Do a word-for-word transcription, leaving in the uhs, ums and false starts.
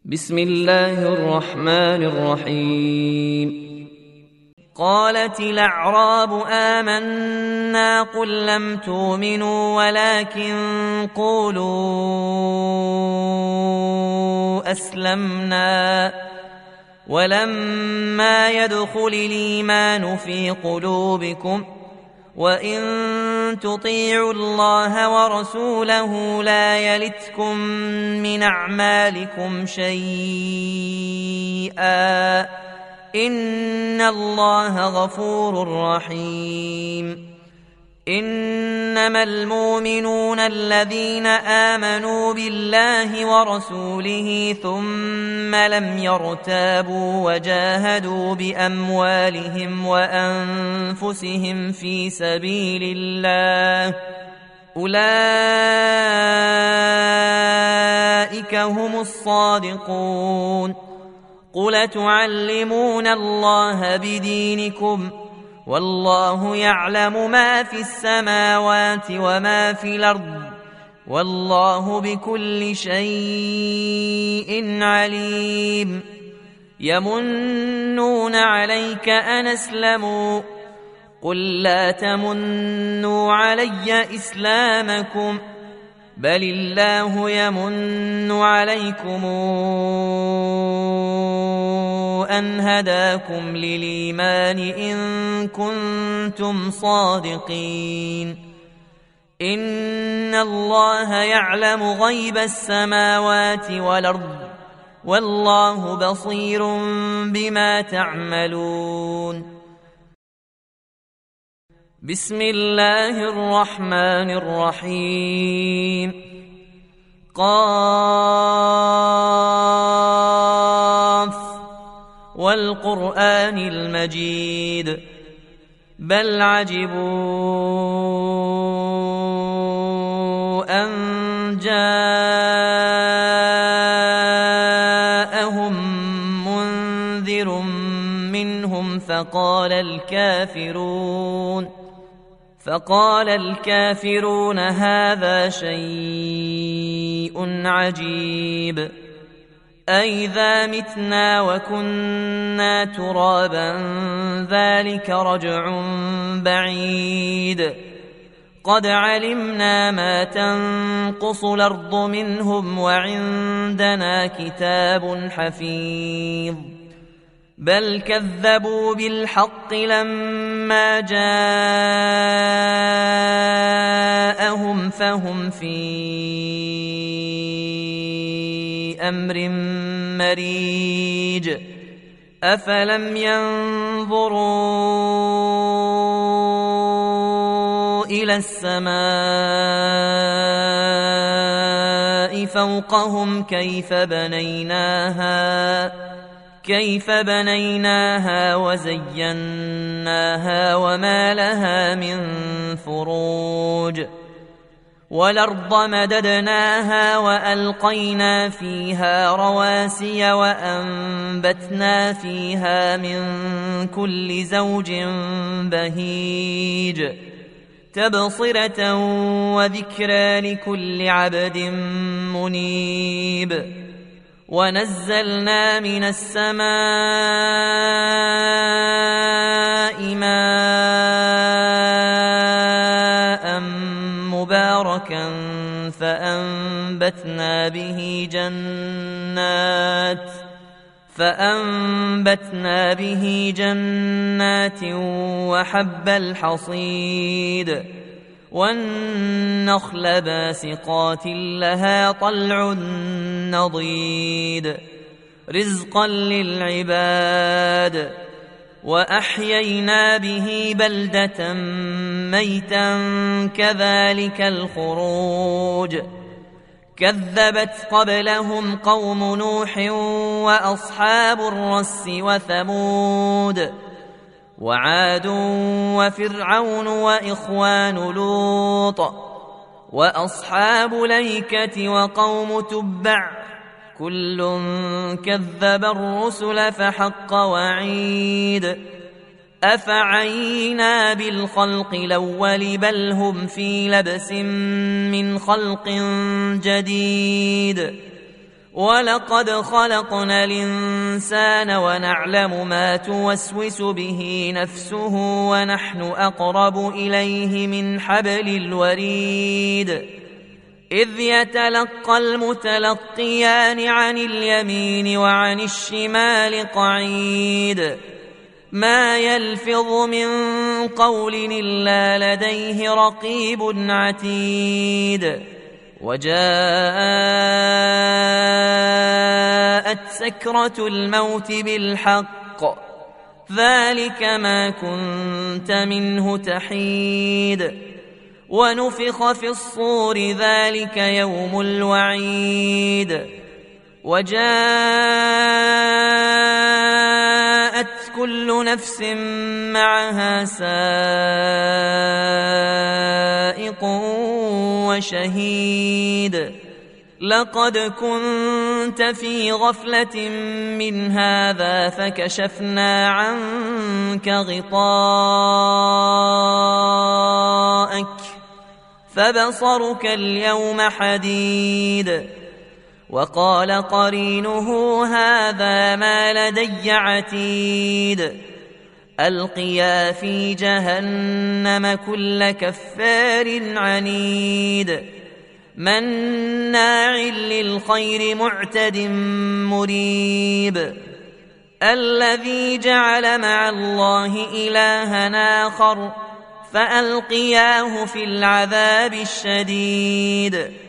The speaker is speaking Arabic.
بسم الله الرحمن الرحيم. قالت الأعراب آمنا قل لم تؤمنوا ولكن قولوا أسلمنا ولما يدخل الإيمان في قلوبكم وإن تطيعوا الله ورسوله لا يلتكم من أعمالكم شيئا إن الله غفور رحيم. إنما المؤمنون الذين آمنوا بالله ورسوله ثم لم يرتابوا وجاهدوا بأموالهم وأنفسهم في سبيل الله أولئك هم الصادقون. قل تعلمون الله بدينكم والله يعلم ما في السماوات وما في الأرض والله بكل شيء عليم. يمنون عليك أن أسلموا قل لا تمنوا علي إسلامكم بل الله يمن عليكم أن هداكم للإيمان إن كنتم صادقين. إن الله يعلم غيب السماوات والأرض والله بصير بما تعملون. بسم الله الرحمن الرحيم. قاف والقرآن المجيد بل عجبوا أن جاءهم منذر منهم فقال الكافرون فقال الكافرون هذا شيء عجيب أئذا متنا وكنا ترابا ذلك رجع بعيد. قد علمنا ما تنقص الأرض منهم وعندنا كتاب حفيظ. بل كذبوا بالحق لما جاءهم فهم في أمر مريج. أفلم ينظروا إلى السماء فوقهم كيف بنيناها كيف بنيناها وزيناها وما لها من فروج. والأرض مددناها وألقينا فيها رواسي وأنبتنا فيها من كل زوج بهيج تبصرة وذكرى لكل عبد منيب. ونزلنا من السماء ماء مباركا فأنبتنا به جنات فأنبتنا به جنات وحب الحصيد والنخل باسقات لها طلع نضيد رزقا للعباد. وأحيينا به بلدة ميتا كذلك الخروج. كذبت قبلهم قوم نوح وأصحاب الرس وثمود وعاد وفرعون وإخوان لوط وأصحاب الأيكة وقوم تبع كل كذب الرسل فحق وعيد. أفعينا بالخلق الأول بل هم في لبس من خلق جديد ولقد خلقنا الإنسان ونعلم ما توسوس به نفسه ونحن أقرب إليه من حبل الوريد إذ يتلقى المتلقيان عن اليمين وعن الشمال قعيد ما يلفظ من قول إلا لديه رقيب عتيد وجاءت سكرة الموت بالحق ذلك ما كنت منه تحيد ونفخ في الصور ذلك يوم الوعيد وجاءت كل نفس معها سائق وشهيد لقد كنت في غفلة من هذا فكشفنا عنك غطاءك فبصرك اليوم حديد وقال قرينه هذا ما لدي عتيد ألقيا في جهنم كل كفار عنيد مناع للخير معتد مريب الذي جعل مع الله إلها آخر فألقياه في العذاب الشديد